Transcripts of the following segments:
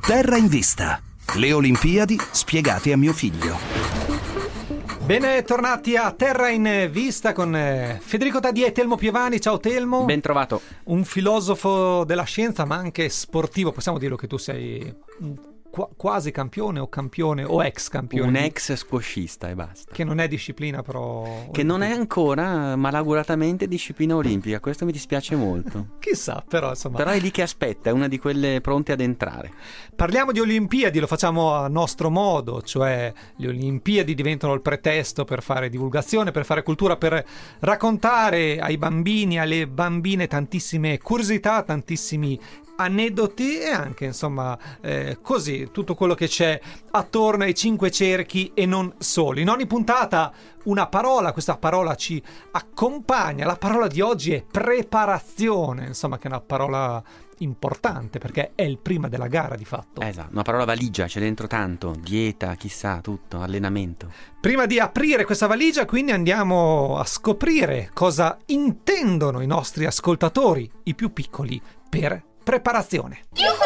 Terra in Vista. Le Olimpiadi spiegate a mio figlio. Bene, tornati a Terra in Vista con Federico Taddia e Telmo Pievani. Ciao Telmo. Ben trovato. Un filosofo della scienza ma anche sportivo. Possiamo dirlo che tu sei quasi campione o ex campione? Un ex squashista e basta. Che non è disciplina però... Che non è ancora malauguratamente disciplina olimpica. Questo mi dispiace molto. Chissà, però insomma... Però è lì che aspetta, è una di quelle pronte ad entrare. Parliamo di Olimpiadi, lo facciamo a nostro modo, cioè le Olimpiadi diventano il pretesto per fare divulgazione, per fare cultura, per raccontare ai bambini, alle bambine tantissime curiosità, tantissimi aneddoti e anche insomma così tutto quello che c'è attorno ai cinque cerchi e non solo. In ogni puntata una parola, questa parola ci accompagna. La parola di oggi è preparazione, insomma, che è una parola importante perché è il prima della gara di fatto. Esatto, una parola valigia, c'è dentro tanto, dieta, chissà, tutto, allenamento. Prima di aprire questa valigia quindi andiamo a scoprire cosa intendono i nostri ascoltatori, i più piccoli, per preparazione.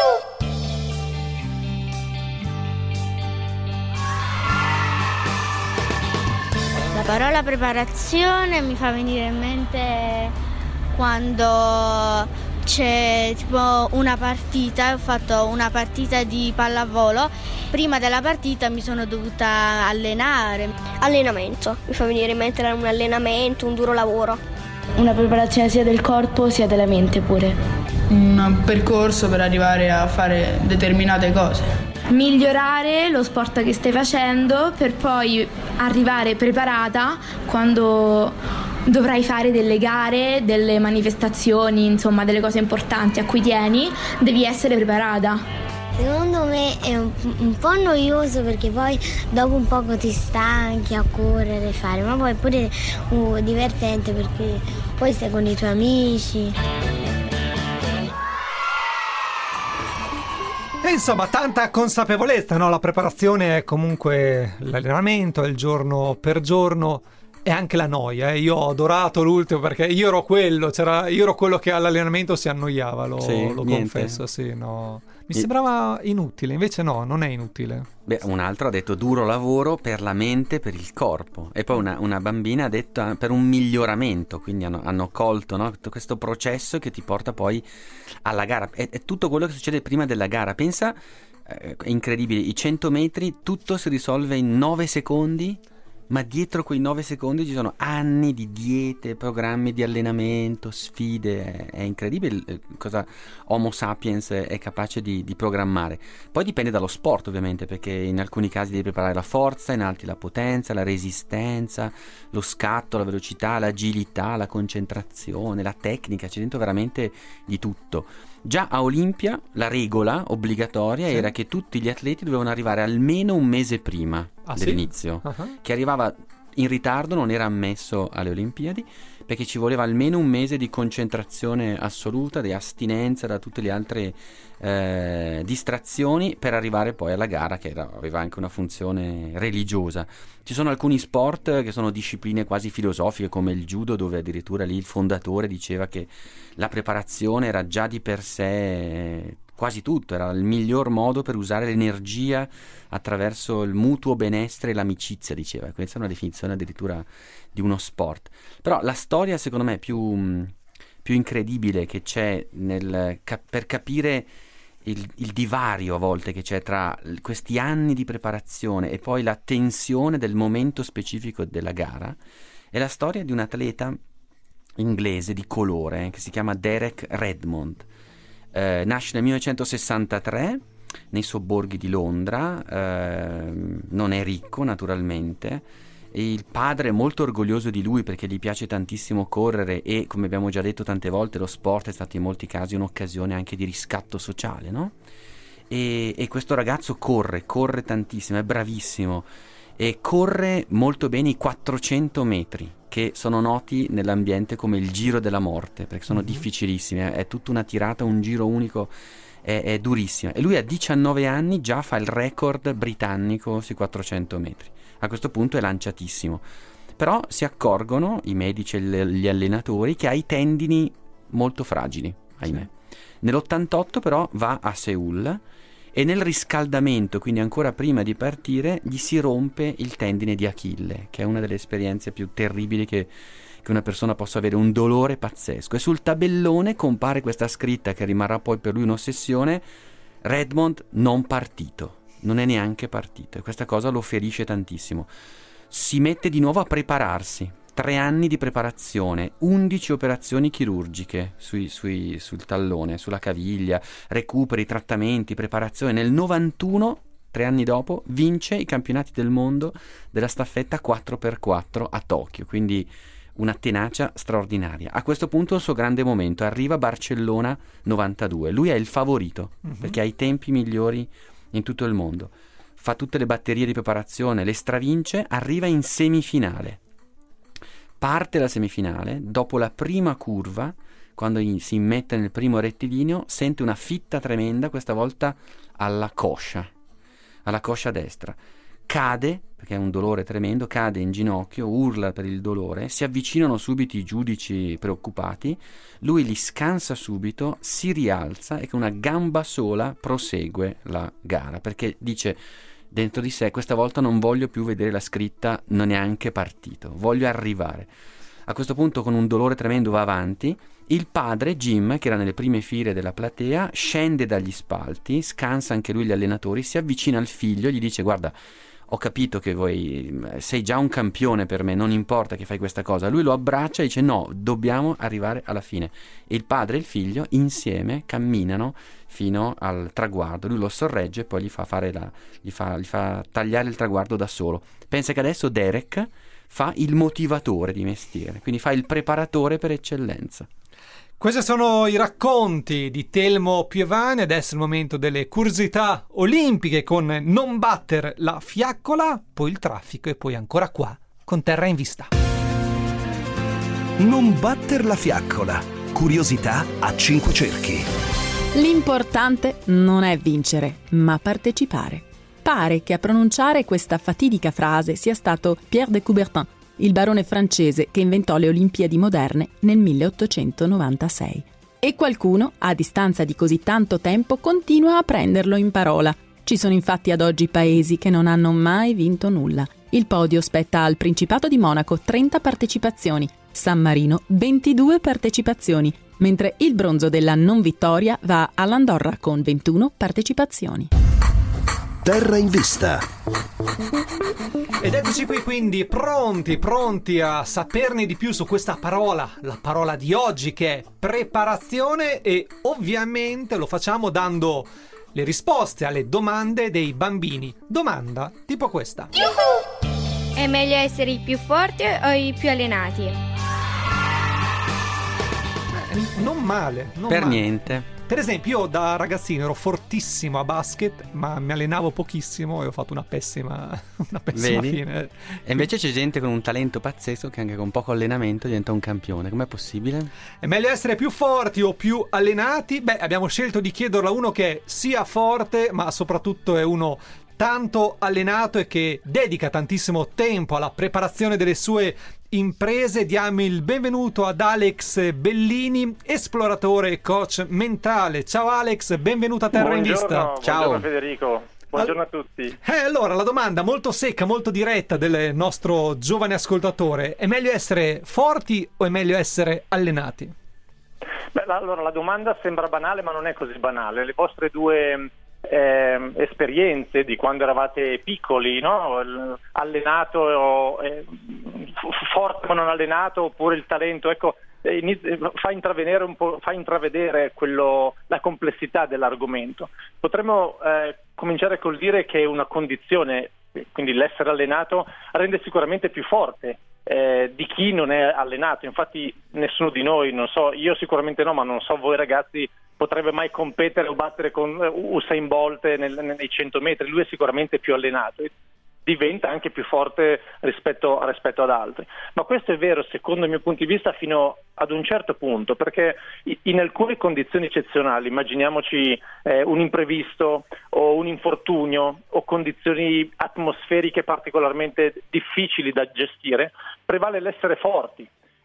La parola preparazione mi fa venire in mente quando c'è tipo una partita, ho fatto una partita di pallavolo. Prima della partita mi sono dovuta allenare. Allenamento, mi fa venire in mente un allenamento, un duro lavoro. Una preparazione sia del corpo sia della mente pure. Un percorso per arrivare a fare determinate cose. Migliorare lo sport che stai facendo per poi arrivare preparata quando dovrai fare delle gare, delle manifestazioni, insomma delle cose importanti a cui tieni, devi essere preparata. Secondo me è un po' noioso perché poi dopo un poco ti stanchi a correre e fare, ma poi è pure divertente perché poi stai con i tuoi amici. E insomma tanta consapevolezza, no? La preparazione è comunque l'allenamento, è il giorno per giorno. E anche la noia, Io ho adorato l'ultimo perché io ero quello che all'allenamento si annoiava, lo confesso, sì, no. Mi sembrava inutile, invece no, non è inutile. Beh, un altro ha detto duro lavoro per la mente, per il corpo. E poi una bambina ha detto per un miglioramento, quindi hanno colto, no? Tutto questo processo che ti porta poi alla gara. È tutto quello che succede prima della gara. Pensa, è incredibile, i 100 metri, tutto si risolve in 9 secondi. Ma dietro quei 9 secondi ci sono anni di diete, programmi di allenamento, sfide. È incredibile cosa Homo sapiens è capace di programmare. Poi dipende dallo sport ovviamente, perché in alcuni casi devi preparare la forza, in altri la potenza, la resistenza, lo scatto, la velocità, l'agilità, la concentrazione, la tecnica. C'è dentro veramente di tutto. Già a Olimpia la regola obbligatoria era che tutti gli atleti dovevano arrivare almeno un mese prima dell'inizio. Uh-huh. Chi arrivava in ritardo non era ammesso alle Olimpiadi, perché ci voleva almeno un mese di concentrazione assoluta, di astinenza da tutte le altre distrazioni per arrivare poi alla gara, che aveva anche una funzione religiosa. Ci sono alcuni sport che sono discipline quasi filosofiche, come il judo, dove addirittura lì il fondatore diceva che la preparazione era già di per sé quasi tutto, era il miglior modo per usare l'energia attraverso il mutuo benessere e l'amicizia, diceva. Questa è una definizione addirittura di uno sport. Però la storia secondo me più incredibile che c'è per capire il divario a volte che c'è tra questi anni di preparazione e poi la tensione del momento specifico della gara è la storia di un atleta inglese di colore che si chiama Derek Redmond. Nasce nel 1963 nei sobborghi di Londra, non è ricco naturalmente, e il padre è molto orgoglioso di lui perché gli piace tantissimo correre e, come abbiamo già detto tante volte, lo sport è stato in molti casi un'occasione anche di riscatto sociale, no? E questo ragazzo corre tantissimo, è bravissimo e corre molto bene i 400 metri, che sono noti nell'ambiente come il giro della morte, perché sono difficilissimi, è tutta una tirata, un giro unico, è durissima. E lui a 19 anni già fa il record britannico sui 400 metri. A questo punto è lanciatissimo. Però si accorgono i medici e gli allenatori che ha i tendini molto fragili, ahimè. Nell'88 però va a Seul e nel riscaldamento, quindi ancora prima di partire, gli si rompe il tendine di Achille, che è una delle esperienze più terribili che una persona possa avere, un dolore pazzesco. E sul tabellone compare questa scritta che rimarrà poi per lui un'ossessione: Redmond non partito, non è neanche partito, e questa cosa lo ferisce tantissimo. Si mette di nuovo a prepararsi, 3 anni di preparazione, 11 operazioni chirurgiche sul tallone, sulla caviglia, recuperi, trattamenti, preparazione. Nel 91, 3 anni dopo, vince i campionati del mondo della staffetta 4x4 a Tokyo, quindi una tenacia straordinaria. A questo punto il suo grande momento, arriva Barcellona 92, lui è il favorito, perché ha i tempi migliori in tutto il mondo, fa tutte le batterie di preparazione, le stravince, arriva in semifinale. Parte la semifinale, dopo la prima curva, quando si immette nel primo rettilineo, sente una fitta tremenda, questa volta alla coscia destra. Cade, perché è un dolore tremendo, cade in ginocchio, urla per il dolore, si avvicinano subito i giudici preoccupati, lui li scansa subito, si rialza e con una gamba sola prosegue la gara, perché dice dentro di sé: questa volta non voglio più vedere la scritta non è neanche partito, voglio arrivare. A questo punto, con un dolore tremendo, va avanti. Il padre, Jim, che era nelle prime file della platea, scende dagli spalti, scansa anche lui gli allenatori, si avvicina al figlio e gli dice: guarda, ho capito che sei già un campione per me, non importa che fai questa cosa. Lui lo abbraccia e dice: no, dobbiamo arrivare alla fine. E il padre e il figlio insieme camminano fino al traguardo, lui lo sorregge e poi gli fa tagliare il traguardo da solo. Pensa che adesso Derek fa il motivatore di mestiere, quindi fa il preparatore per eccellenza. Questi sono i racconti di Telmo Pievani. Adesso è il momento delle curiosità olimpiche con Non batter la fiaccola, poi il traffico e poi ancora qua con Terra in Vista. Non batter la fiaccola. Curiosità a 5 cerchi. L'importante non è vincere, ma partecipare. Pare che a pronunciare questa fatidica frase sia stato Pierre de Coubertin, il barone francese che inventò le Olimpiadi moderne nel 1896. E qualcuno, a distanza di così tanto tempo, continua a prenderlo in parola. Ci sono infatti ad oggi paesi che non hanno mai vinto nulla. Il podio spetta al Principato di Monaco, 30 partecipazioni, San Marino 22 partecipazioni, mentre il bronzo della non vittoria va all'Andorra con 21 partecipazioni. Terra in Vista. Ed eccoci qui quindi pronti a saperne di più su questa parola, la parola di oggi, che è preparazione, e ovviamente lo facciamo dando le risposte alle domande dei bambini. Domanda tipo questa: È meglio essere i più forti o i più allenati? Non male, Niente. Per esempio, io da ragazzino ero fortissimo a basket, ma mi allenavo pochissimo e ho fatto una pessima fine. E invece c'è gente con un talento pazzesco che anche con poco allenamento diventa un campione. Com'è possibile? È meglio essere più forti o più allenati? Beh, abbiamo scelto di chiederlo a uno che sia forte, ma soprattutto è uno tanto allenato e che dedica tantissimo tempo alla preparazione delle sue imprese. Diamo il benvenuto ad Alex Bellini, esploratore e coach mentale. Ciao Alex, benvenuto a Terra in Vista. Ciao. Buongiorno Federico, buongiorno a tutti. Allora, la domanda molto secca, molto diretta del nostro giovane ascoltatore: è meglio essere forti o è meglio essere allenati? Beh, allora la domanda sembra banale, ma non è così banale. Le vostre due esperienze di quando eravate piccoli, no? Allenato, forte ma non allenato, oppure il talento, ecco, fa intravedere la complessità dell'argomento. Potremmo cominciare col dire che una condizione, quindi l'essere allenato, rende sicuramente più forte di chi non è allenato. Infatti nessuno di noi, non so, io sicuramente no, ma non so voi ragazzi, potrebbe mai competere o battere con Usain Bolt nei 100 metri. Lui è sicuramente più allenato e diventa anche più forte rispetto ad altri. Ma questo è vero, secondo il mio punto di vista, fino ad un certo punto, perché in alcune condizioni eccezionali, immaginiamoci un imprevisto o un infortunio o condizioni atmosferiche particolarmente difficili da gestire, prevale l'essere forti.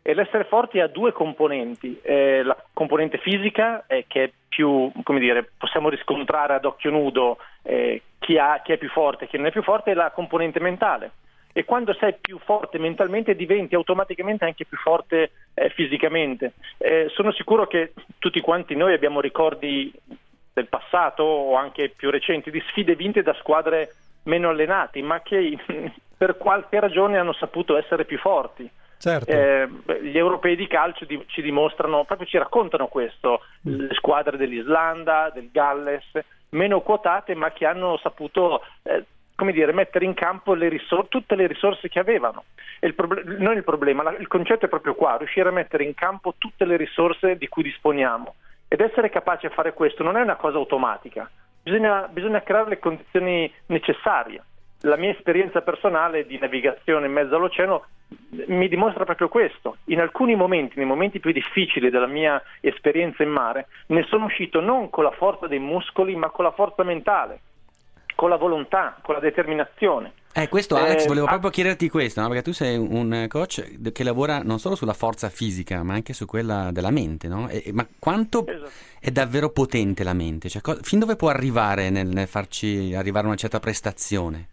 E l'essere forti ha due componenti, la componente fisica che è più, come dire, possiamo riscontrare ad occhio nudo chi è più forte e chi non è più forte, e la componente mentale. E quando sei più forte mentalmente diventi automaticamente anche più forte fisicamente. Sono sicuro che tutti quanti noi abbiamo ricordi del passato o anche più recenti di sfide vinte da squadre meno allenati, ma che per qualche ragione hanno saputo essere più forti. Certo. Gli europei di calcio ci dimostrano, proprio ci raccontano questo, le squadre dell'Islanda, del Galles, meno quotate, ma che hanno saputo mettere in campo tutte le risorse che avevano. E non il problema, il concetto è proprio qua, riuscire a mettere in campo tutte le risorse di cui disponiamo, ed essere capaci a fare questo non è una cosa automatica, bisogna creare le condizioni necessarie. La mia esperienza personale di navigazione in mezzo all'oceano mi dimostra proprio questo. In alcuni momenti, nei momenti più difficili della mia esperienza in mare, ne sono uscito non con la forza dei muscoli, ma con la forza mentale, con la volontà, con la determinazione. Questo Alex, volevo proprio chiederti questo, no? Perché tu sei un coach che lavora non solo sulla forza fisica, ma anche su quella della mente, no? Ma quanto è davvero potente la mente? Cioè, fin dove può arrivare nel farci arrivare a una certa prestazione?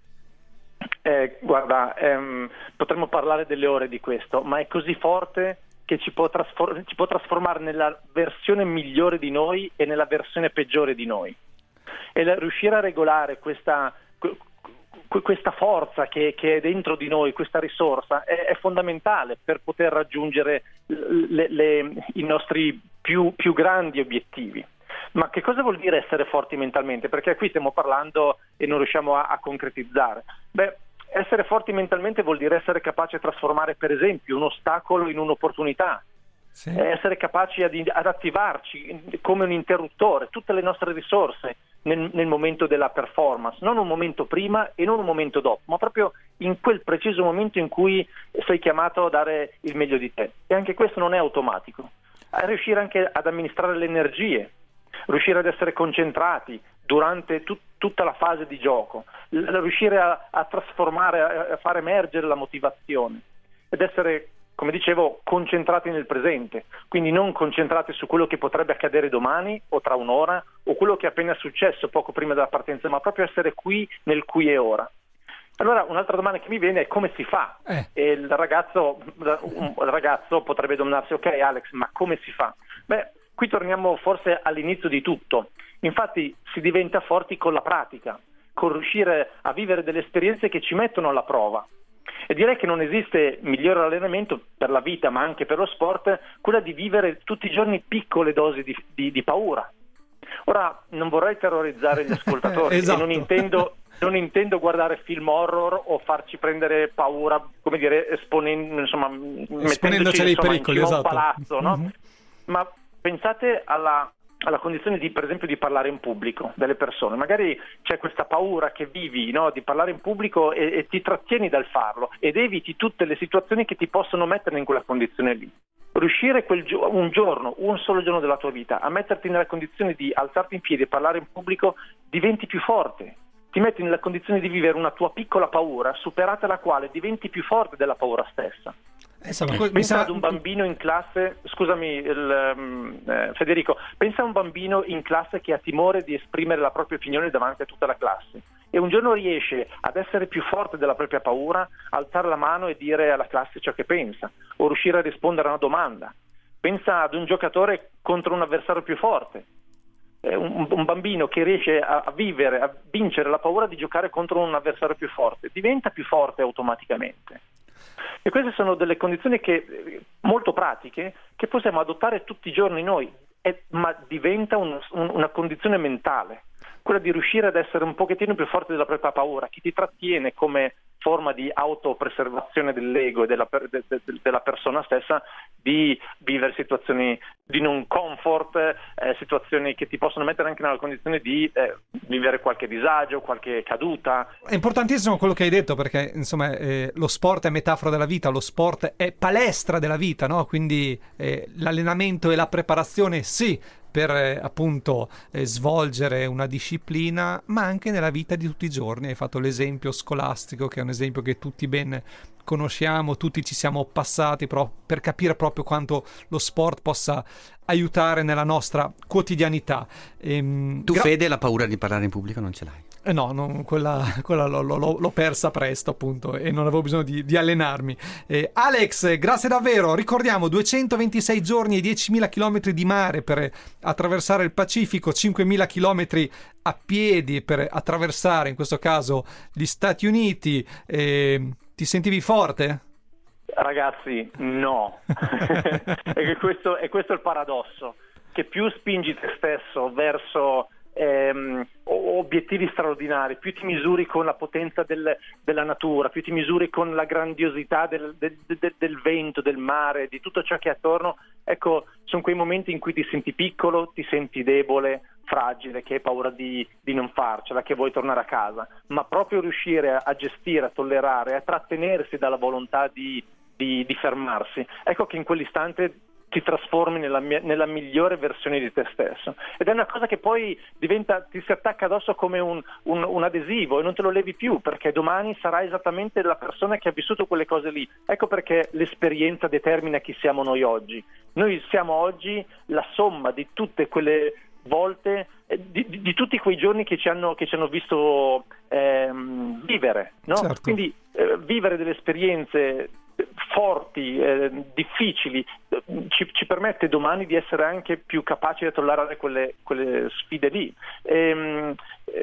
Guarda, potremmo parlare delle ore di questo, ma è così forte che ci può trasformare nella versione migliore di noi e nella versione peggiore di noi. E riuscire a regolare questa forza che è dentro di noi, questa risorsa, è fondamentale per poter raggiungere i nostri più grandi obiettivi. Ma che cosa vuol dire essere forti mentalmente? Perché qui stiamo parlando e non riusciamo a concretizzare. Essere forti mentalmente vuol dire essere capaci a trasformare, per esempio, un ostacolo in un'opportunità. Sì. Essere capaci ad attivarci come un interruttore tutte le nostre risorse nel momento della performance, non un momento prima e non un momento dopo, ma proprio in quel preciso momento in cui sei chiamato a dare il meglio di te. E anche questo non è automatico. Riuscire anche ad amministrare le energie, riuscire ad essere concentrati durante tutta la fase di gioco, riuscire a trasformare, a far emergere la motivazione ed essere, come dicevo, concentrati nel presente, quindi non concentrati su quello che potrebbe accadere domani o tra un'ora o quello che è appena successo poco prima della partenza, ma proprio essere qui nel qui e ora. Allora un'altra domanda che mi viene è come si fa? E il ragazzo potrebbe domandarsi: ok Alex, ma come si fa? Qui torniamo forse all'inizio di tutto. Infatti si diventa forti con la pratica, con riuscire a vivere delle esperienze che ci mettono alla prova. E direi che non esiste migliore allenamento per la vita, ma anche per lo sport, quella di vivere tutti i giorni piccole dosi di paura. Ora, non vorrei terrorizzare gli ascoltatori, esatto. E non intendo guardare film horror o farci prendere paura, come dire, esponendoci ai pericoli, in un palazzo, no? Mm-hmm. Ma pensate alla condizione per esempio di parlare in pubblico delle persone. Magari c'è questa paura che vivi, no, di parlare in pubblico e ti trattieni dal farlo ed eviti tutte le situazioni che ti possono mettere in quella condizione lì. Riuscire un solo giorno della tua vita a metterti nella condizione di alzarti in piedi e parlare in pubblico, diventi più forte. Ti metti nella condizione di vivere una tua piccola paura, superata la quale diventi più forte della paura stessa. Pensa ad un bambino in classe, scusami Federico, pensa a un bambino in classe che ha timore di esprimere la propria opinione davanti a tutta la classe e un giorno riesce ad essere più forte della propria paura, alzare la mano e dire alla classe ciò che pensa, o riuscire a rispondere a una domanda. Pensa ad un giocatore contro un avversario più forte, un bambino che riesce a vincere la paura di giocare contro un avversario più forte, diventa più forte automaticamente. E queste sono delle condizioni molto pratiche che possiamo adottare tutti i giorni noi, ma diventa una condizione mentale, quella di riuscire ad essere un pochettino più forte della propria paura, che ti trattiene come forma di autopreservazione dell'ego e della persona stessa, di vivere situazioni di non comfort, situazioni che ti possono mettere anche nella condizione di vivere qualche disagio, qualche caduta. È importantissimo quello che hai detto, perché insomma lo sport è metafora della vita, lo sport è palestra della vita, no? Quindi l'allenamento e la preparazione sì, per appunto svolgere una disciplina, ma anche nella vita di tutti i giorni. Hai fatto l'esempio scolastico, che è un esempio che tutti ben conosciamo, tutti ci siamo passati per capire proprio quanto lo sport possa aiutare nella nostra quotidianità. Tu Fede, la paura di parlare in pubblico non ce l'hai? No, quella l'ho persa presto, appunto, e non avevo bisogno di allenarmi. Alex, grazie davvero. Ricordiamo 226 giorni e 10.000 chilometri di mare per attraversare il Pacifico, 5.000 chilometri a piedi per attraversare, in questo caso, gli Stati Uniti. Ti sentivi forte? Ragazzi, no. E questo è il paradosso, che più spingi te stesso verso obiettivi straordinari, più ti misuri con la potenza della natura, più ti misuri con la grandiosità del vento, del mare, di tutto ciò che è attorno. Ecco, sono quei momenti in cui ti senti piccolo, ti senti debole, fragile, che hai paura di non farcela, che vuoi tornare a casa, ma proprio riuscire a gestire, a tollerare, a trattenersi dalla volontà di fermarsi, ecco che in quell'istante ti trasformi nella migliore versione di te stesso, ed è una cosa che poi ti si attacca addosso come un adesivo e non te lo levi più, perché domani sarai esattamente la persona che ha vissuto quelle cose lì. Ecco perché l'esperienza determina chi siamo noi oggi. Noi siamo oggi la somma di tutte quelle volte, di tutti quei giorni che ci hanno visto vivere, no? Certo. Quindi vivere delle esperienze forti, difficili, ci permette domani di essere anche più capaci di tollerare quelle sfide lì, ed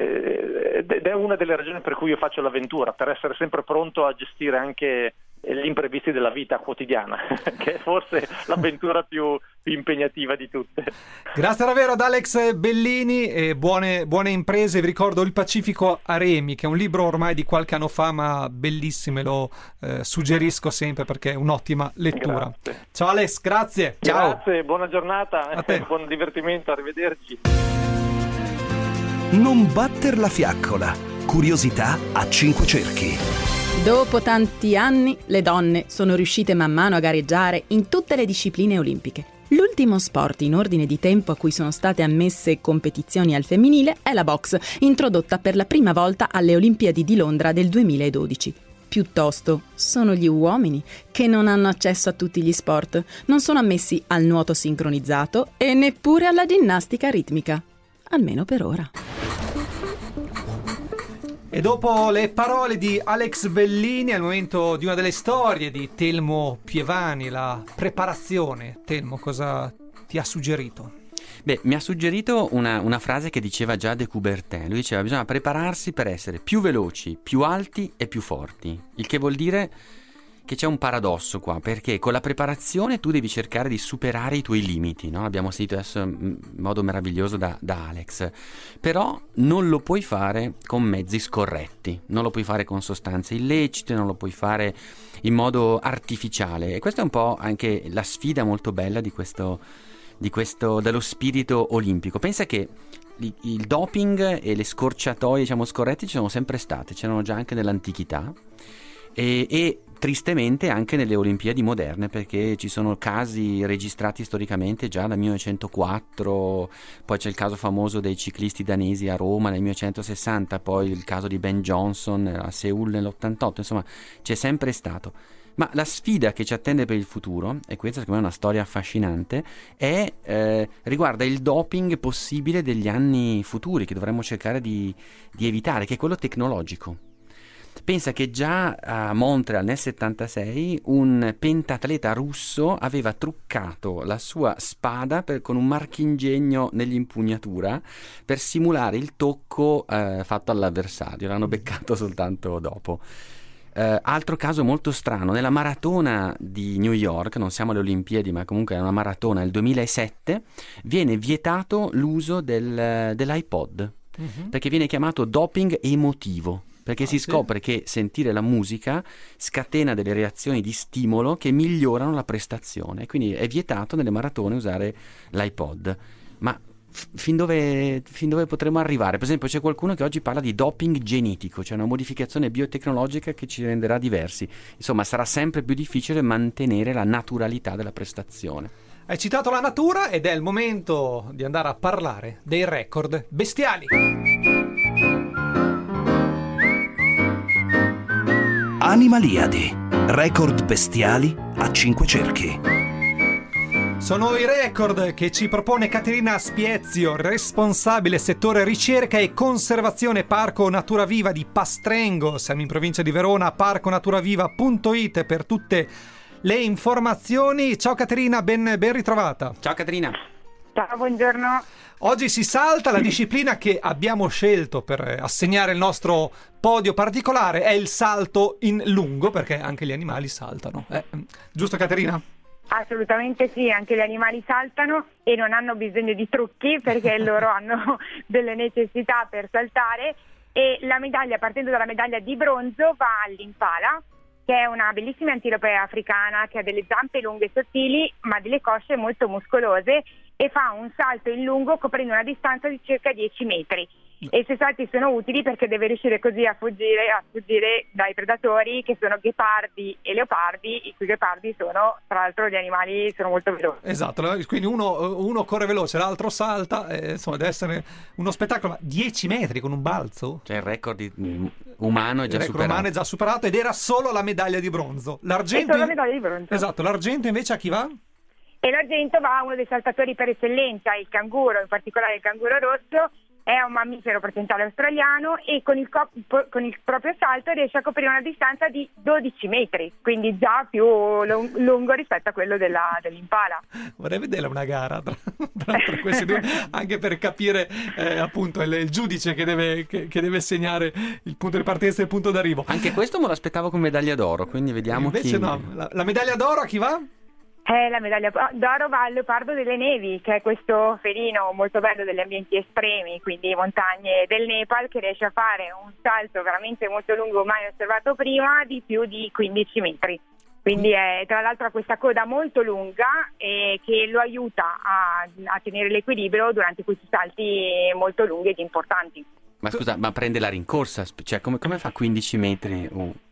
è una delle ragioni per cui io faccio l'avventura, per essere sempre pronto a gestire anche gli imprevisti della vita quotidiana, che è forse l'avventura più impegnativa di tutte. Grazie davvero ad Alex Bellini e buone imprese. Vi ricordo Il Pacifico a remi, che è un libro ormai di qualche anno fa, ma bellissimo, e lo suggerisco sempre perché è un'ottima lettura. Grazie. Ciao Alex, grazie. Ciao. Grazie, buona giornata, a te. Buon divertimento, arrivederci. Non batter la fiaccola. Curiosità a 5 cerchi. Dopo tanti anni, le donne sono riuscite man mano a gareggiare in tutte le discipline olimpiche. L'ultimo sport in ordine di tempo a cui sono state ammesse competizioni al femminile è la boxe, introdotta per la prima volta alle Olimpiadi di Londra del 2012. Piuttosto, sono gli uomini che non hanno accesso a tutti gli sport, non sono ammessi al nuoto sincronizzato e neppure alla ginnastica ritmica. Almeno per ora. E dopo le parole di Alex Bellini è il momento di una delle storie di Telmo Pievani, la preparazione. Telmo, cosa ti ha suggerito? Beh, mi ha suggerito una frase che diceva già de Coubertin. Lui diceva: bisogna prepararsi per essere più veloci, più alti e più forti. Il che vuol dire che c'è un paradosso qua, perché con la preparazione tu devi cercare di superare i tuoi limiti, no? Abbiamo sentito adesso in modo meraviglioso da Alex, però non lo puoi fare con mezzi scorretti, non lo puoi fare con sostanze illecite, non lo puoi fare in modo artificiale, e questa è un po' anche la sfida molto bella di questo dello spirito olimpico. Pensa che il doping e le scorciatoie, diciamo, scorretti ci sono sempre state, c'erano già anche nell'antichità e tristemente anche nelle Olimpiadi moderne, perché ci sono casi registrati storicamente già dal 1904, poi c'è il caso famoso dei ciclisti danesi a Roma nel 1960, poi il caso di Ben Johnson a Seul nell'88, insomma c'è sempre stato. Ma la sfida che ci attende per il futuro, e questa secondo me è una storia affascinante, riguarda il doping possibile degli anni futuri, che dovremmo cercare di evitare, che è quello tecnologico. Pensa che già a Montreal nel 76 un pentatleta russo aveva truccato la sua spada con un marchingegno nell'impugnatura per simulare il tocco fatto all'avversario. L'hanno beccato soltanto dopo. Altro caso molto strano: nella maratona di New York, non siamo alle Olimpiadi ma comunque è una maratona, nel 2007 viene vietato l'uso dell'iPod, perché viene chiamato doping emotivo, perché si scopre che sentire la musica scatena delle reazioni di stimolo che migliorano la prestazione, quindi è vietato nelle maratone usare l'iPod. Ma fin dove potremo arrivare? Per esempio c'è qualcuno che oggi parla di doping genetico, cioè una modificazione biotecnologica che ci renderà diversi. Insomma, sarà sempre più difficile mantenere la naturalità della prestazione. Hai citato la natura ed è il momento di andare a parlare dei record bestiali. Animaliadi. Record bestiali a 5 cerchi. Sono i record che ci propone Caterina Spiezio, responsabile settore ricerca e conservazione Parco Natura Viva di Pastrengo. Siamo in provincia di Verona, parconaturaviva.it per tutte le informazioni. Ciao Caterina, ben ritrovata. Ciao Caterina. Ciao, buongiorno. Oggi si salta la disciplina che abbiamo scelto per assegnare il nostro podio particolare, è il salto in lungo, perché anche gli animali saltano. Giusto Caterina? Assolutamente sì, anche gli animali saltano e non hanno bisogno di trucchi perché loro hanno delle necessità per saltare, e la medaglia, partendo dalla medaglia di bronzo, va all'impala, che è una bellissima antilope africana che ha delle zampe lunghe e sottili ma delle cosce molto muscolose, e fa un salto in lungo coprendo una distanza di circa 10 metri. E i suoi salti sono utili perché deve riuscire così a fuggire dai predatori, che sono ghepardi e leopardi, i cui ghepardi sono, tra l'altro, gli animali sono molto veloci. Esatto, quindi uno corre veloce, l'altro salta, insomma deve essere uno spettacolo. Ma 10 metri con un balzo? Cioè il record umano è già superato. Il record umano è già superato ed era solo la medaglia di bronzo. L'argento, è solo la medaglia di bronzo. Esatto, l'argento invece a chi va? E l'argento va a uno dei saltatori per eccellenza, il canguro, in particolare il canguro rosso. È un mammifero placentale australiano e con il proprio salto riesce a coprire una distanza di 12 metri, quindi già più lungo rispetto a quello dell'impala. Vorrei vedere una gara tra questi due, anche per capire appunto il giudice che deve segnare il punto di partenza e il punto d'arrivo. Anche questo me l'aspettavo con medaglia d'oro, quindi vediamo invece no, la medaglia d'oro a chi va? La medaglia d'oro va al leopardo delle nevi, che è questo felino molto bello degli ambienti estremi, quindi montagne del Nepal, che riesce a fare un salto veramente molto lungo, mai osservato prima, di più di 15 metri. Quindi tra l'altro ha questa coda molto lunga che lo aiuta a tenere l'equilibrio durante questi salti molto lunghi ed importanti. Ma scusa, ma prende la rincorsa? Cioè come fa 15 metri?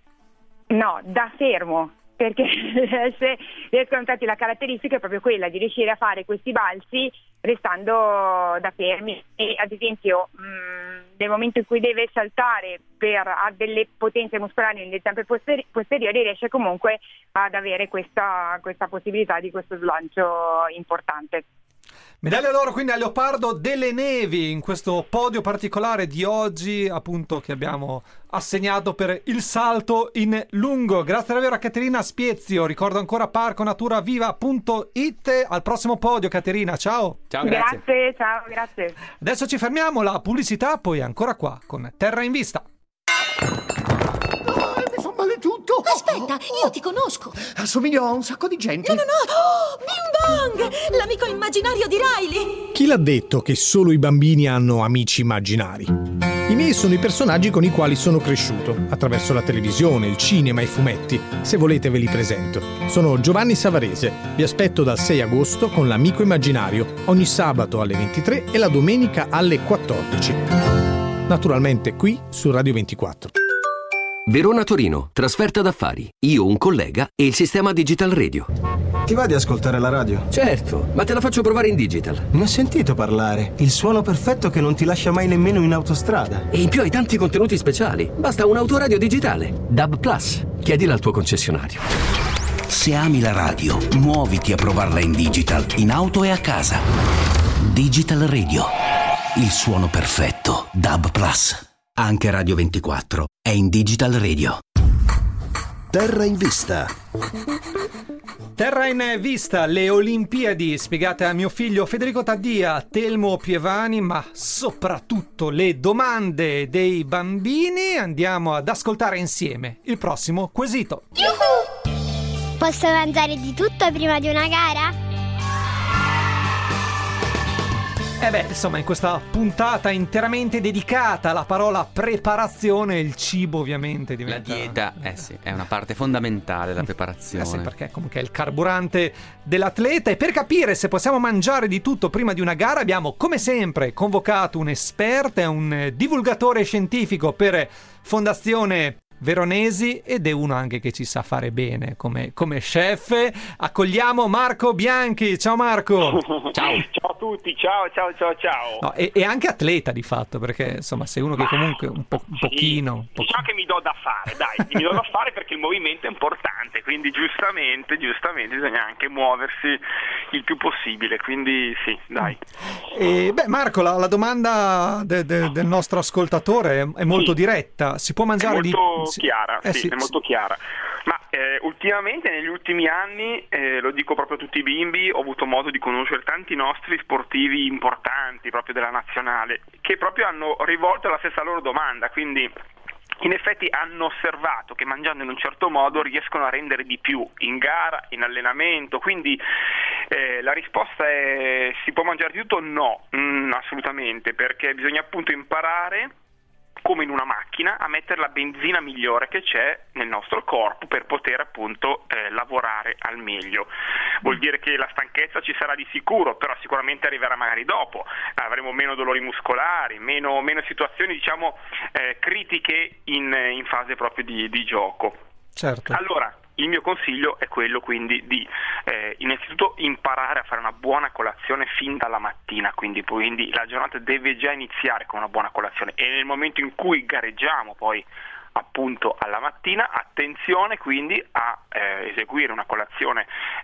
No, da fermo. Perché riescono, infatti la caratteristica è proprio quella di riuscire a fare questi balzi restando da fermi, e ad esempio nel momento in cui deve saltare ha delle potenze muscolari nelle zampe posteriori, riesce comunque ad avere questa possibilità di questo slancio importante. Medaglia d'oro quindi al leopardo delle nevi in questo podio particolare di oggi, appunto, che abbiamo assegnato per il salto in lungo. Grazie davvero a Caterina Spiezio. Ricordo ancora parconaturaviva.it. Al prossimo podio Caterina, ciao. Ciao, grazie. Ciao, grazie. Adesso ci fermiamo, la pubblicità, poi ancora qua con Terra in Vista. Tutto. Aspetta, io ti conosco. Assomiglio a un sacco di gente. No. Bing Bang, l'amico immaginario di Riley. Chi l'ha detto che solo i bambini hanno amici immaginari? I miei sono i personaggi con i quali sono cresciuto, attraverso la televisione, il cinema e i fumetti. Se volete ve li presento. Sono Giovanni Savarese. Vi aspetto dal 6 agosto con l'amico immaginario, ogni sabato alle 23 e la domenica alle 14. Naturalmente qui su Radio 24. Verona-Torino, trasferta d'affari. Io, un collega e il sistema Digital Radio. Ti va di ascoltare la radio? Certo, ma te la faccio provare in digital. Ne ho sentito parlare. Il suono perfetto che non ti lascia mai nemmeno in autostrada. E in più hai tanti contenuti speciali. Basta un autoradio digitale. DAB+. Chiedila al tuo concessionario. Se ami la radio, muoviti a provarla in digital, in auto e a casa. Digital Radio. Il suono perfetto. DAB+. Anche Radio 24 è in Digital Radio. Terra in Vista. Terra in Vista, le Olimpiadi spiegate a mio figlio Federico Taddia, Telmo Pievani, ma soprattutto le domande dei bambini. Andiamo ad ascoltare insieme il prossimo quesito. Posso mangiare di tutto prima di una gara? Insomma, in questa puntata interamente dedicata alla parola preparazione, il cibo ovviamente diventa... La dieta, sì, è una parte fondamentale della preparazione. Sì, perché comunque è il carburante dell'atleta, e per capire se possiamo mangiare di tutto prima di una gara abbiamo, come sempre, convocato un esperto, un divulgatore scientifico per Fondazione veronesi ed è uno anche che ci sa fare bene come chef. Accogliamo Marco Bianchi. Ciao Marco. Ciao a tutti, ciao. No, e anche atleta di fatto, perché insomma sei uno che comunque un pochino. Diciamo che mi do da fare, perché il movimento è importante, quindi giustamente bisogna anche muoversi il più possibile, quindi sì, dai. Marco, la domanda del nostro ascoltatore è molto diretta. Si può mangiare è molto chiara, sì, è molto chiara. Ma ultimamente, negli ultimi anni, lo dico proprio a tutti i bimbi, ho avuto modo di conoscere tanti nostri sportivi importanti proprio della nazionale che proprio hanno rivolto la stessa loro domanda, quindi in effetti hanno osservato che mangiando in un certo modo riescono a rendere di più in gara, in allenamento, quindi la risposta è: si può mangiare di tutto? No, assolutamente, perché bisogna appunto imparare, come in una macchina, a mettere la benzina migliore che c'è nel nostro corpo per poter appunto lavorare al meglio. Vuol dire che la stanchezza ci sarà di sicuro, però sicuramente arriverà magari dopo, avremo meno dolori muscolari, meno situazioni diciamo critiche in fase proprio di gioco. Certo. Allora, il mio consiglio è quello quindi di innanzitutto imparare a fare una buona colazione fin dalla mattina, quindi la giornata deve già iniziare con una buona colazione, e nel momento in cui gareggiamo poi appunto alla mattina, attenzione quindi a eseguire una colazione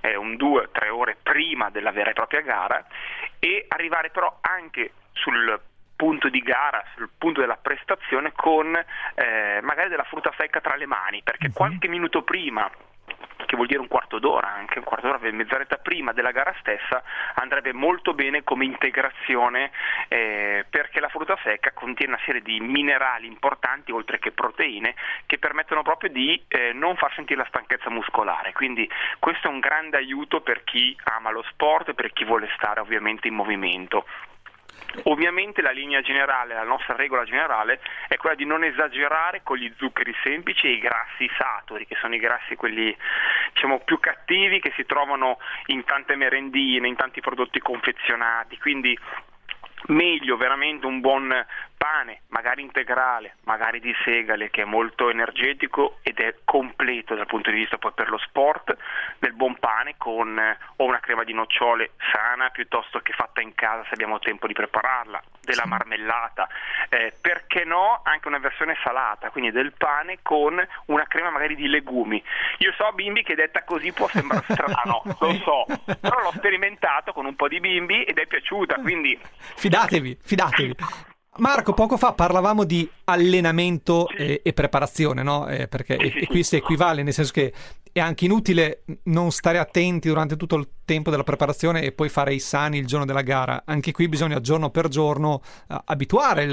2-3 ore prima della vera e propria gara, e arrivare però anche sul punto di gara, sul punto della prestazione con magari della frutta secca tra le mani, perché qualche minuto prima, che vuol dire un quarto d'ora, mezz'oretta prima della gara stessa, andrebbe molto bene come integrazione, perché la frutta secca contiene una serie di minerali importanti oltre che proteine che permettono proprio di non far sentire la stanchezza muscolare, quindi questo è un grande aiuto per chi ama lo sport e per chi vuole stare ovviamente in movimento. Ovviamente la linea generale, la nostra regola generale è quella di non esagerare con gli zuccheri semplici e i grassi saturi, che sono i grassi quelli diciamo più cattivi, che si trovano in tante merendine, in tanti prodotti confezionati, quindi meglio veramente un buon pane, magari integrale, magari di segale, che è molto energetico ed è completo dal punto di vista poi per lo sport, del buon pane con o una crema di nocciole sana piuttosto che fatta in casa se abbiamo tempo di prepararla, della marmellata, perché no anche una versione salata, quindi del pane con una crema magari di legumi. Io so, bimbi, che detta così può sembrare strano, lo so, però l'ho sperimentato con un po' di bimbi ed è piaciuta, quindi fidatevi. Marco, poco fa parlavamo di allenamento e preparazione, no? Perché qui si equivale, nel senso che è anche inutile non stare attenti durante tutto il tempo della preparazione e poi fare i sani il giorno della gara. Anche qui bisogna giorno per giorno abituare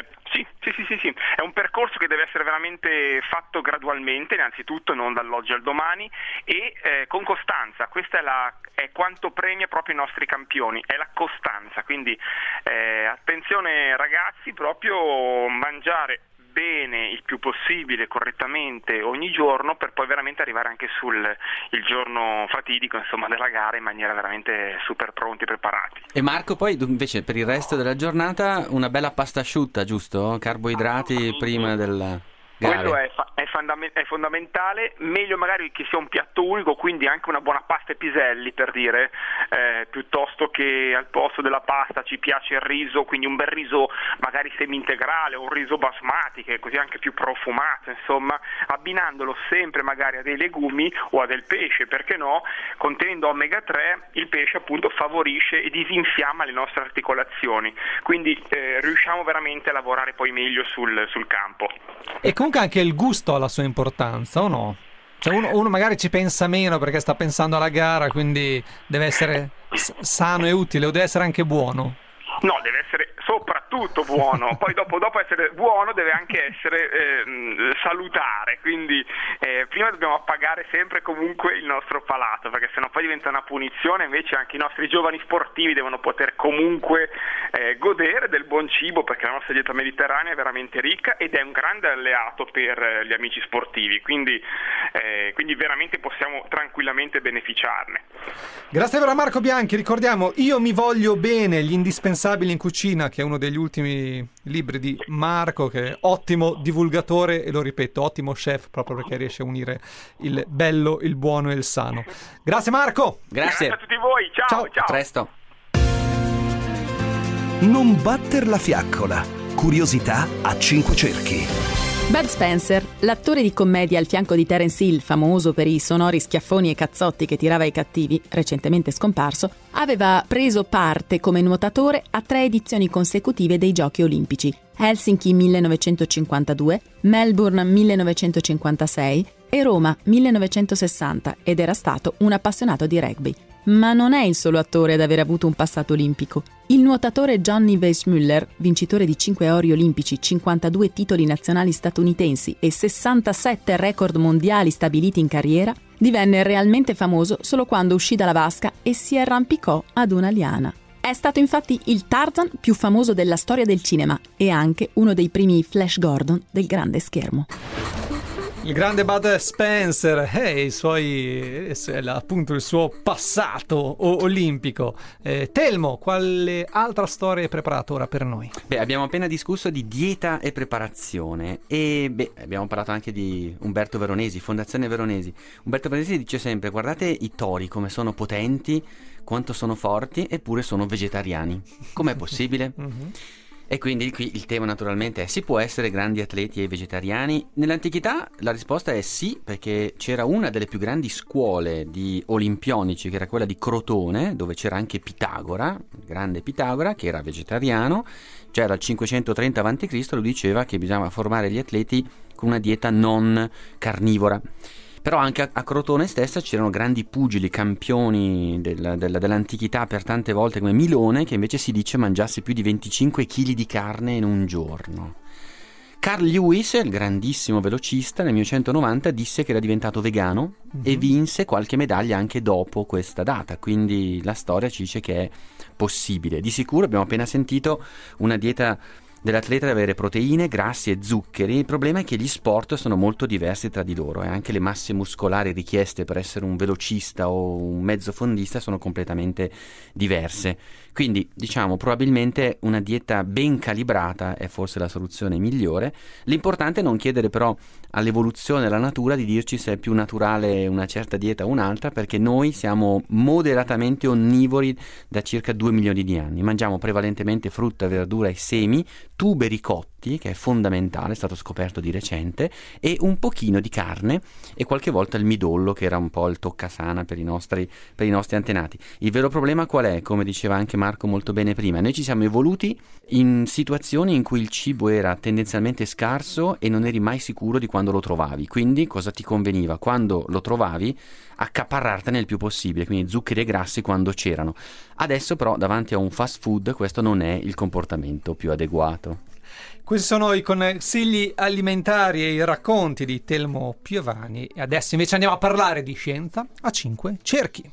Sì, è un percorso che deve essere veramente fatto gradualmente, innanzitutto non dall'oggi al domani, e con costanza. Questa è quanto premia proprio i nostri campioni, è la costanza, quindi attenzione ragazzi, proprio mangiare bene il più possibile, correttamente ogni giorno, per poi veramente arrivare anche il giorno fatidico della gara in maniera veramente super pronti, preparati. E Marco, poi invece per il resto della giornata una bella pasta asciutta, giusto? Carboidrati prima del gare. Quello è fondamentale, meglio magari che sia un piatto unico, quindi anche una buona pasta e piselli, per dire, piuttosto che al posto della pasta ci piace il riso, quindi un bel riso magari semi-integrale o un riso basmati, che è così anche più profumato, insomma, abbinandolo sempre magari a dei legumi o a del pesce, perché no, contenendo omega 3 il pesce appunto favorisce e disinfiamma le nostre articolazioni, quindi riusciamo veramente a lavorare poi meglio sul campo. E comunque anche il gusto ha la sua importanza, o no? Cioè uno magari ci pensa meno perché sta pensando alla gara, quindi deve essere sano e utile, o deve essere anche buono? No, deve essere soprattutto buono, poi dopo essere buono deve anche essere salutare, quindi prima dobbiamo appagare sempre comunque il nostro palato, perché sennò poi diventa una punizione. Invece anche i nostri giovani sportivi devono poter comunque godere del buon cibo, perché la nostra dieta mediterranea è veramente ricca ed è un grande alleato per gli amici sportivi, quindi veramente possiamo tranquillamente beneficiarne. Grazie a Marco Bianchi, ricordiamo Io mi voglio bene, gli indispensabili Formidabili in cucina, che è uno degli ultimi libri di Marco, che è ottimo divulgatore e, lo ripeto, ottimo chef, proprio perché riesce a unire il bello, il buono e il sano. Grazie Marco! Grazie a tutti voi, ciao. A presto. Non batter la fiaccola. Curiosità a 5 cerchi. Bud Spencer, l'attore di commedia al fianco di Terence Hill, famoso per i sonori schiaffoni e cazzotti che tirava ai cattivi, recentemente scomparso, aveva preso parte come nuotatore a 3 edizioni consecutive dei Giochi Olimpici: Helsinki 1952, Melbourne 1956 e Roma 1960, ed era stato un appassionato di rugby. Ma non è il solo attore ad aver avuto un passato olimpico. Il nuotatore Johnny Weissmuller, vincitore di 5 ori olimpici, 52 titoli nazionali statunitensi e 67 record mondiali stabiliti in carriera, divenne realmente famoso solo quando uscì dalla vasca e si arrampicò ad una liana. È stato infatti il Tarzan più famoso della storia del cinema e anche uno dei primi Flash Gordon del grande schermo. Il grande Bud Spencer e appunto il suo passato olimpico. Telmo, quale altra storia hai preparato ora per noi? Abbiamo appena discusso di dieta e preparazione e abbiamo parlato anche di Umberto Veronesi, Fondazione Veronesi. Umberto Veronesi dice sempre: guardate i tori come sono potenti, quanto sono forti, eppure sono vegetariani. Com'è possibile? E quindi qui il tema naturalmente è: si può essere grandi atleti e vegetariani? Nell'antichità la risposta è sì, perché c'era una delle più grandi scuole di olimpionici, che era quella di Crotone, dove c'era anche Pitagora, il grande Pitagora, che era vegetariano. Già era il 530 a.C., lo diceva che bisognava formare gli atleti con una dieta non carnivora. Però anche a Crotone stessa c'erano grandi pugili, campioni dell'antichità per tante volte, come Milone, che invece si dice mangiasse più di 25 kg di carne in un giorno. Carl Lewis, il grandissimo velocista, nel 1990 disse che era diventato vegano e vinse qualche medaglia anche dopo questa data, quindi la storia ci dice che è possibile. Di sicuro abbiamo appena sentito una dieta dell'atleta deve avere proteine, grassi e zuccheri. Il problema è che gli sport sono molto diversi tra di loro e anche le masse muscolari richieste per essere un velocista o un mezzofondista sono completamente diverse. Quindi, diciamo, probabilmente una dieta ben calibrata è forse la soluzione migliore. L'importante è non chiedere però all'evoluzione della natura di dirci se è più naturale una certa dieta o un'altra, perché noi siamo moderatamente onnivori da circa 2 milioni di anni. Mangiamo prevalentemente frutta, verdura e semi, tuberi cotti, che è fondamentale, è stato scoperto di recente, e un pochino di carne e qualche volta il midollo, che era un po' il toccasana per i nostri antenati. Il vero problema qual è? Come diceva anche Marco molto bene prima, noi ci siamo evoluti in situazioni in cui il cibo era tendenzialmente scarso e non eri mai sicuro di quando lo trovavi, quindi cosa ti conveniva? Quando lo trovavi accaparrartene il più possibile, quindi zuccheri e grassi quando c'erano. Adesso però davanti a un fast food questo non è il comportamento più adeguato. Questi sono i consigli alimentari e i racconti di Telmo Piovani, e adesso invece andiamo a parlare di scienza a 5 cerchi.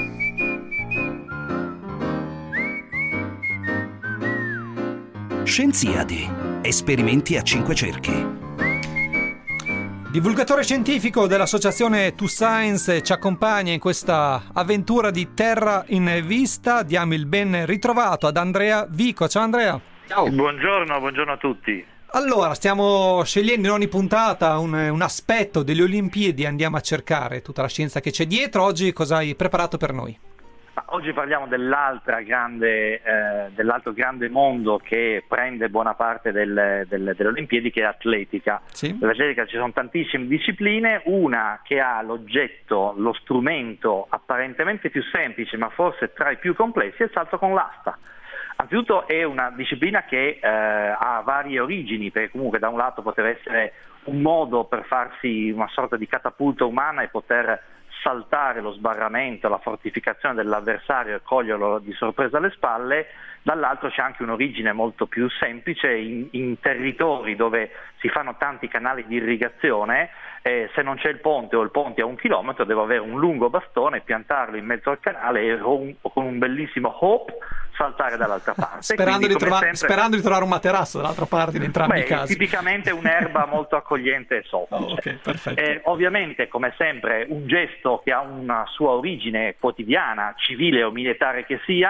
Scienziati, esperimenti a 5 cerchi. Divulgatore scientifico dell'associazione To Science ci accompagna in questa avventura di Terra in Vista. Diamo il ben ritrovato ad Andrea Vico. Ciao Andrea. Ciao. Buongiorno a tutti. Allora, stiamo scegliendo in ogni puntata un aspetto delle Olimpiadi, andiamo a cercare tutta la scienza che c'è dietro. Oggi cosa hai preparato per noi? Oggi parliamo dell'altro grande mondo che prende buona parte delle Olimpiadi, che è l'atletica. Sì. Nell'atletica ci sono tantissime discipline, una che ha l'oggetto, lo strumento apparentemente più semplice ma forse tra i più complessi, è il salto con l'asta. Anzitutto è una disciplina che ha varie origini, perché comunque da un lato poteva essere un modo per farsi una sorta di catapulta umana e poter saltare lo sbarramento, la fortificazione dell'avversario e coglierlo di sorpresa alle spalle. Dall'altro c'è anche un'origine molto più semplice in territori dove si fanno tanti canali di irrigazione. Se non c'è il ponte o il ponte a 1 chilometro, devo avere un lungo bastone, piantarlo in mezzo al canale e con un bellissimo hop saltare dall'altra parte. Sperando di trovare un materasso dall'altra parte in entrambi i casi. Tipicamente un'erba molto accogliente e soffice. Okay, perfetto. Ovviamente, come sempre, un gesto che ha una sua origine quotidiana, civile o militare che sia,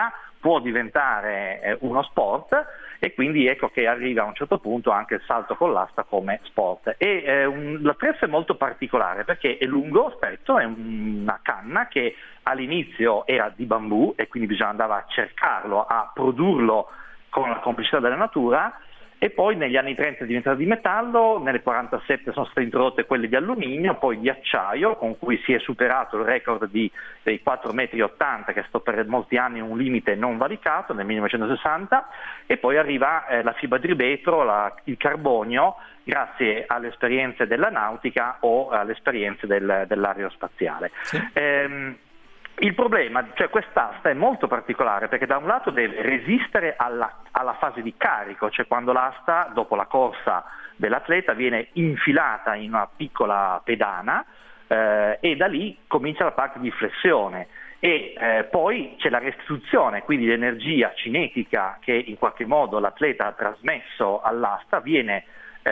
può diventare uno sport, e quindi ecco che arriva a un certo punto anche il salto con l'asta come sport. E l'attrezzo è molto particolare perché è lungo, stretto, è una canna che all'inizio era di bambù e quindi bisogna andare a cercarlo, a produrlo con la complicità della natura, e poi negli anni 30 è diventato di metallo, nel 47 sono state introdotte quelle di alluminio, poi di acciaio, con cui si è superato il record dei 4,80 metri, che è stato per molti anni un limite non valicato nel 1960, e poi arriva la fibra di vetro, il carbonio, grazie alle esperienze della nautica o alle esperienze dell'aerospaziale. Sì. Il problema, cioè quest'asta è molto particolare perché da un lato deve resistere alla fase di carico, cioè quando l'asta dopo la corsa dell'atleta viene infilata in una piccola pedana e da lì comincia la parte di flessione e poi c'è la restituzione, quindi l'energia cinetica che in qualche modo l'atleta ha trasmesso all'asta viene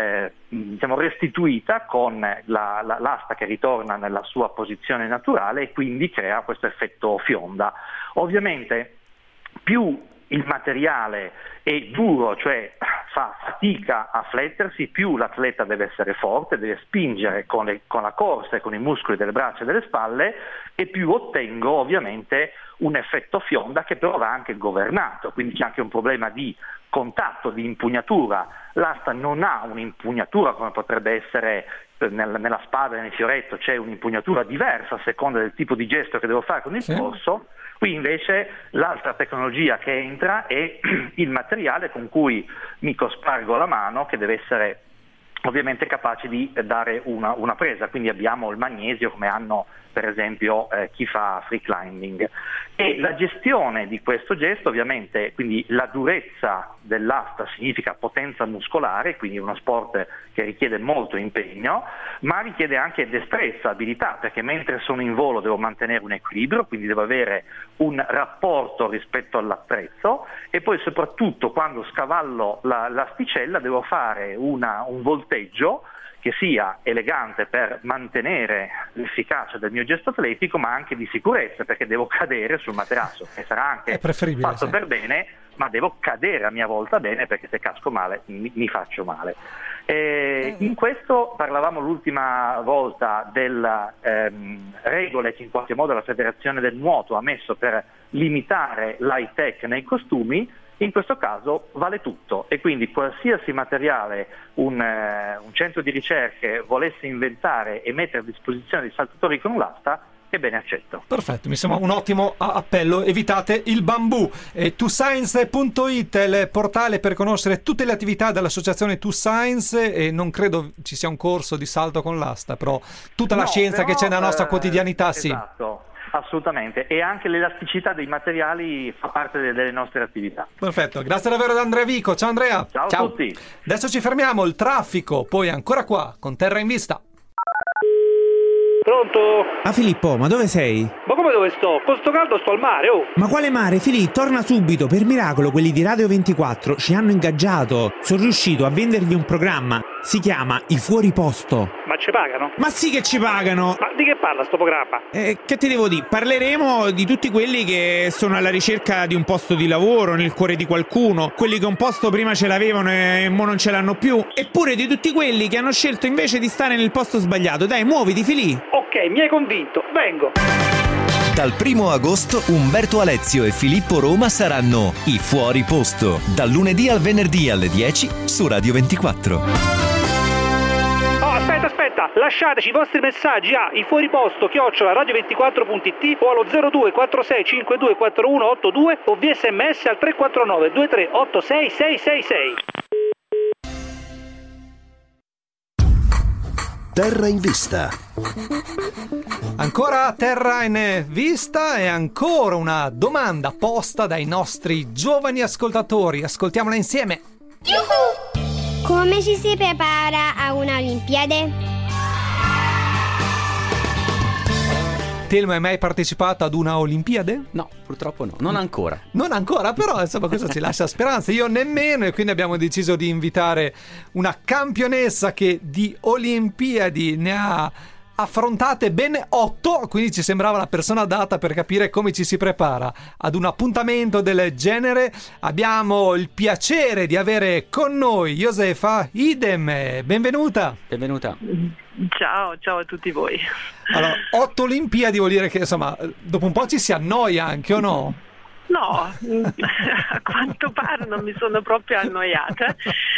restituita con l'asta che ritorna nella sua posizione naturale e quindi crea questo effetto fionda. Ovviamente più il materiale è duro, cioè fa fatica a flettersi, più l'atleta deve essere forte, deve spingere con la corsa e con i muscoli delle braccia e delle spalle, e più ottengo ovviamente un effetto fionda che però va anche governato, quindi c'è anche un problema di contatto, di impugnatura. L'asta non ha un'impugnatura come potrebbe essere nella spada e nel fioretto, c'è un'impugnatura diversa a seconda del tipo di gesto che devo fare con il polso. Qui invece l'altra tecnologia che entra è il materiale con cui mi cospargo la mano, che deve essere ovviamente capace di dare una presa, quindi abbiamo il magnesio come hanno per esempio chi fa free climbing, e la gestione di questo gesto ovviamente, quindi la durezza dell'asta significa potenza muscolare, quindi uno sport che richiede molto impegno, ma richiede anche destrezza, abilità, perché mentre sono in volo devo mantenere un equilibrio, quindi devo avere un rapporto rispetto all'attrezzo, e poi soprattutto quando scavallo l'asticella devo fare un volteggio che sia elegante per mantenere l'efficacia del mio gesto atletico, ma anche di sicurezza, perché devo cadere sul materasso, che sarà anche fatto per bene, ma devo cadere a mia volta bene, perché se casco male mi faccio male. In questo parlavamo l'ultima volta delle regole che in qualche modo la Federazione del Nuoto ha messo per limitare l'high tech nei costumi. In questo caso vale tutto, e quindi qualsiasi materiale un centro di ricerche volesse inventare e mettere a disposizione dei saltatori con l'asta, ebbene accetto. Perfetto, mi sembra un ottimo appello. Evitate il bambù. TwoScience.it è il portale per conoscere tutte le attività dell'associazione Two Science, e non credo ci sia un corso di salto con l'asta, però tutta la scienza che c'è nella nostra quotidianità, esatto. Assolutamente, e anche l'elasticità dei materiali fa parte delle nostre attività. Perfetto, grazie davvero ad Andrea Vico. Ciao Andrea. Ciao a tutti. Adesso ci fermiamo, il traffico, poi ancora qua con Terra in Vista. Pronto? Ah Filippo, ma dove sei? Ma come dove sto? Con sto caldo sto al mare, oh! Ma quale mare, Filippo? Torna subito, per miracolo quelli di Radio 24 ci hanno ingaggiato. Sono riuscito a vendergli un programma, si chiama I Fuori Posto. Ma ci pagano? Ma sì che ci pagano! Ma di che parla sto programma? Che ti devo dire? Parleremo di tutti quelli che sono alla ricerca di un posto di lavoro nel cuore di qualcuno, quelli che un posto prima ce l'avevano e mo non ce l'hanno più, eppure di tutti quelli che hanno scelto invece di stare nel posto sbagliato. Dai, muoviti, Filippo! Ok, mi hai convinto, vengo! Dal 1 agosto Umberto Alezio e Filippo Roma saranno I Fuori Posto, dal lunedì al venerdì alle 10 su Radio 24. Aspetta, lasciateci i vostri messaggi a ifuoriposto@radio24.it o allo 02 46 52 41 82 o via SMS al 349 23 86 666. Terra in Vista. Ancora Terra in Vista, e ancora una domanda posta dai nostri giovani ascoltatori. Ascoltiamola insieme. Come ci si prepara a una Olimpiade? Telmo, hai mai partecipato ad una Olimpiade? No, purtroppo no, non ancora. Non ancora, però insomma questo ci lascia speranza. Io nemmeno, e quindi abbiamo deciso di invitare una campionessa che di Olimpiadi ne ha affrontate ben 8, quindi ci sembrava la persona adatta per capire come ci si prepara ad un appuntamento del genere. Abbiamo il piacere di avere con noi Josefa Idem, benvenuta. Benvenuta. Ciao a tutti voi. Allora, 8 Olimpiadi vuol dire che insomma dopo un po' ci si annoia anche, o no? No, a quanto pare non mi sono proprio annoiata,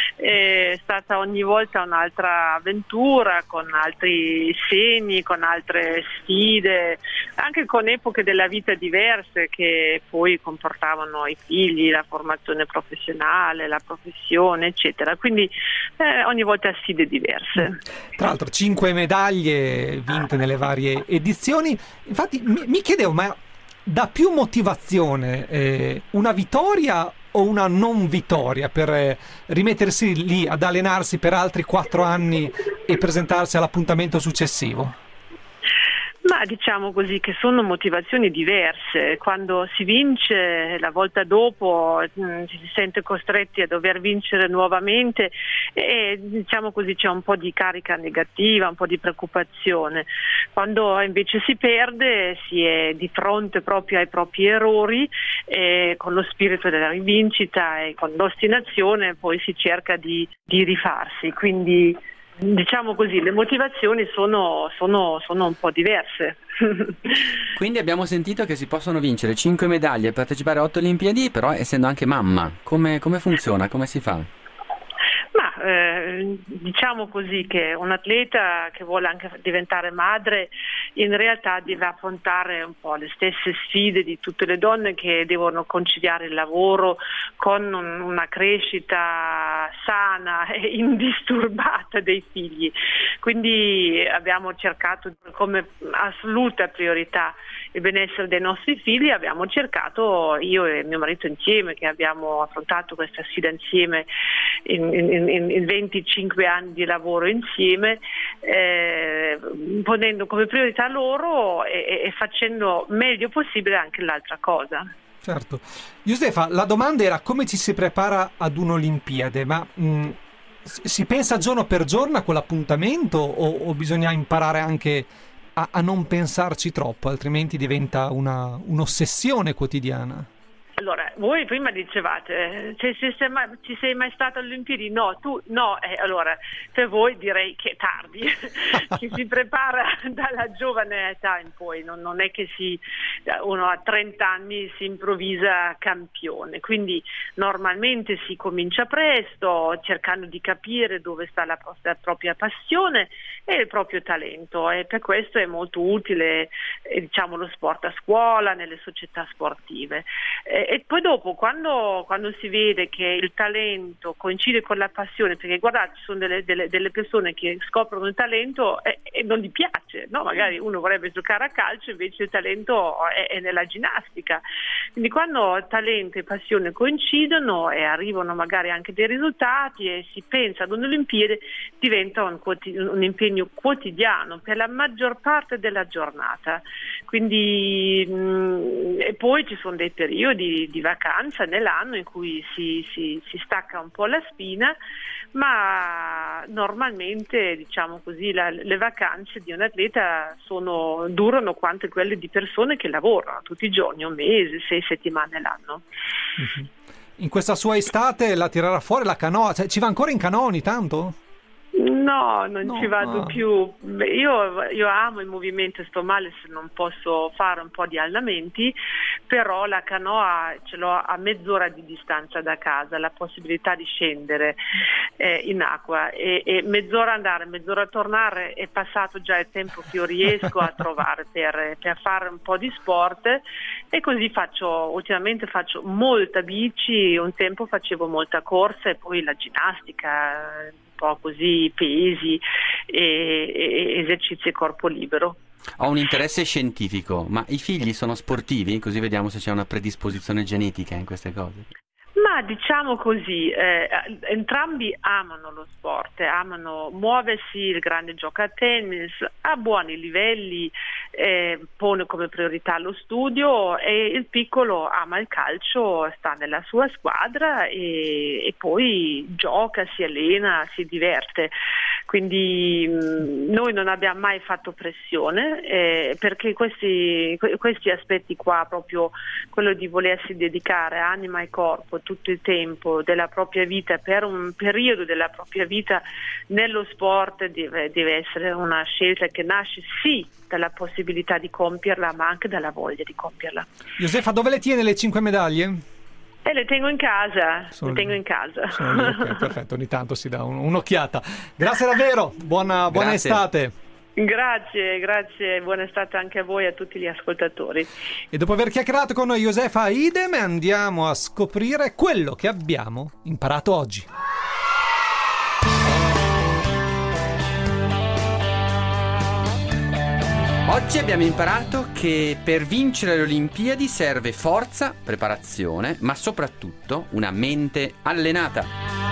è stata ogni volta un'altra avventura, con altri segni, con altre sfide, anche con epoche della vita diverse che poi comportavano i figli, la formazione professionale, la professione, eccetera, quindi ogni volta sfide diverse. Tra l'altro 5 medaglie vinte nelle varie edizioni, infatti mi chiedevo, ma dà più motivazione una vittoria o una non vittoria per rimettersi lì ad allenarsi per altri 4 anni e presentarsi all'appuntamento successivo? Ma diciamo così che sono motivazioni diverse. Quando si vince, la volta dopo ci si sente costretti a dover vincere nuovamente e diciamo così c'è un po' di carica negativa, un po' di preoccupazione. Quando invece si perde si è di fronte proprio ai propri errori e con lo spirito della rivincita e con l'ostinazione poi si cerca di rifarsi. Quindi diciamo così, le motivazioni sono un po' diverse. Quindi abbiamo sentito che si possono vincere 5 medaglie e partecipare a 8 Olimpiadi, però essendo anche mamma, come funziona? Come si fa? Ma diciamo così che un atleta che vuole anche diventare madre in realtà deve affrontare un po' le stesse sfide di tutte le donne che devono conciliare il lavoro con una crescita sana e indisturbata dei figli. Quindi abbiamo cercato come assoluta priorità il benessere dei nostri figli, abbiamo cercato, io e mio marito insieme, che abbiamo affrontato questa sfida insieme in 25 anni di lavoro insieme, ponendo come priorità loro e facendo meglio possibile anche l'altra cosa. Certo. Josefa, la domanda era come ci si prepara ad un'Olimpiade, ma si pensa giorno per giorno a quell'appuntamento o bisogna imparare anche a non pensarci troppo, altrimenti diventa un'ossessione quotidiana? Allora, voi prima dicevate, ci sei mai stato alle Olimpiadi? No, tu no, allora per voi direi che è tardi, ci si prepara dalla giovane età in poi, non è che uno a 30 anni si improvvisa campione, quindi normalmente si comincia presto cercando di capire dove sta la propria passione e il proprio talento, e per questo è molto utile diciamo lo sport a scuola, nelle società sportive. E poi dopo quando si vede che il talento coincide con la passione, perché guardate ci sono delle persone che scoprono il talento e non gli piace, no? Magari uno vorrebbe giocare a calcio, invece il talento è nella ginnastica, quindi quando talento e passione coincidono e arrivano magari anche dei risultati e si pensa ad un'Olimpiade, diventa un impegno quotidiano per la maggior parte della giornata, quindi e poi ci sono dei periodi di vacanza nell'anno in cui si stacca un po' la spina, ma normalmente diciamo così le vacanze di un atleta durano quanto quelle di persone che lavorano tutti i giorni, un mese, 6 settimane l'anno. In questa sua estate la tirerà fuori la canoa, cioè, ci va ancora in canoa ogni tanto? No, non ci vado più. Io amo il movimento, sto male se non posso fare un po' di allenamenti, però la canoa ce l'ho a mezz'ora di distanza da casa, la possibilità di scendere in acqua e mezz'ora andare, mezz'ora tornare, è passato già il tempo che io riesco a trovare per fare un po' di sport, e così ultimamente faccio molta bici, un tempo facevo molta corsa e poi la ginnastica, un po' così, pesi e esercizi a corpo libero. Ho un interesse scientifico, ma i figli sono sportivi? Così vediamo se c'è una predisposizione genetica in queste cose. Ma diciamo così, entrambi amano lo sport, amano muoversi, il grande gioca a tennis, a buoni livelli, pone come priorità lo studio, e il piccolo ama il calcio, sta nella sua squadra e poi gioca, si allena, si diverte. quindi noi non abbiamo mai fatto pressione, perché questi aspetti qua, proprio quello di volersi dedicare anima e corpo tutto il tempo della propria vita per un periodo della propria vita nello sport, deve essere una scelta che nasce sì dalla possibilità di compierla, ma anche dalla voglia di compierla. Josefa, dove le tiene le 5 medaglie? Le tengo in casa, Okay, perfetto, ogni tanto si dà un'occhiata. Grazie davvero, buona estate. Grazie, buona estate anche a voi e a tutti gli ascoltatori. E dopo aver chiacchierato con Josefa Idem andiamo a scoprire quello che abbiamo imparato oggi. Oggi abbiamo imparato che per vincere le Olimpiadi serve forza, preparazione, ma soprattutto una mente allenata.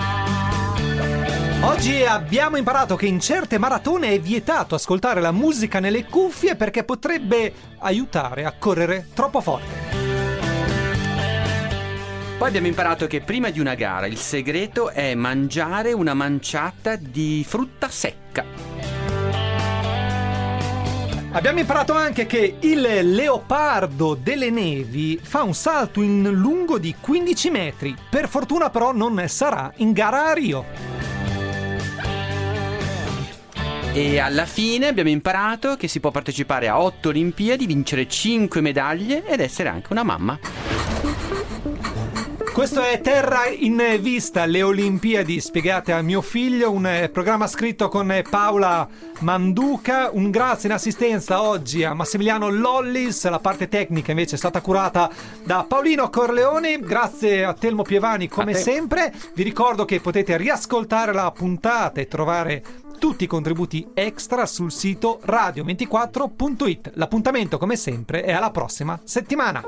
Oggi abbiamo imparato che in certe maratone è vietato ascoltare la musica nelle cuffie perché potrebbe aiutare a correre troppo forte. Poi abbiamo imparato che prima di una gara il segreto è mangiare una manciata di frutta secca. Abbiamo imparato anche che il leopardo delle nevi fa un salto in lungo di 15 metri. Per fortuna però non sarà in gara a Rio. E alla fine abbiamo imparato che si può partecipare a 8 Olimpiadi, vincere 5 medaglie ed essere anche una mamma. Questo è Terra in Vista, le Olimpiadi spiegate a mio figlio, un programma scritto con Paola Manduca. Un grazie in assistenza oggi a Massimiliano Lollis, la parte tecnica invece è stata curata da Paolino Corleone. Grazie a Telmo Pievani come sempre. Vi ricordo che potete riascoltare la puntata e trovare tutti i contributi extra sul sito radio24.it. L'appuntamento come sempre è alla prossima settimana.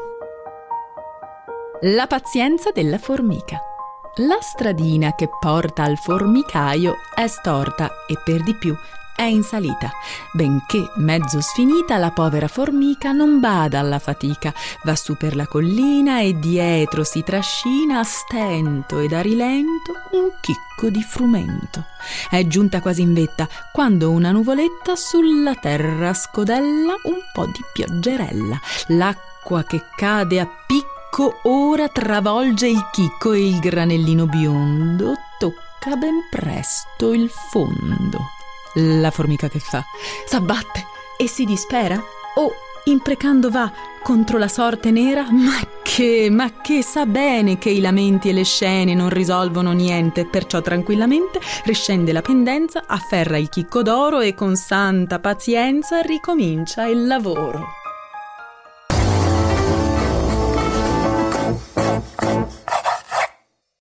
La pazienza della formica. La stradina che porta al formicaio è storta e per di più è in salita. Benché mezzo sfinita, la povera formica non bada alla fatica. Va su per la collina e dietro si trascina a stento ed a rilento un chicco di frumento. È giunta quasi in vetta quando una nuvoletta sulla terra scodella un po' di pioggerella. L'acqua che cade a picco ora travolge il chicco e il granellino biondo tocca ben presto il fondo. La formica che fa? S'abbatte e si dispera? O imprecando va contro la sorte nera? Ma che sa bene che i lamenti e le scene non risolvono niente, perciò tranquillamente riscende la pendenza, afferra il chicco d'oro e con santa pazienza ricomincia il lavoro.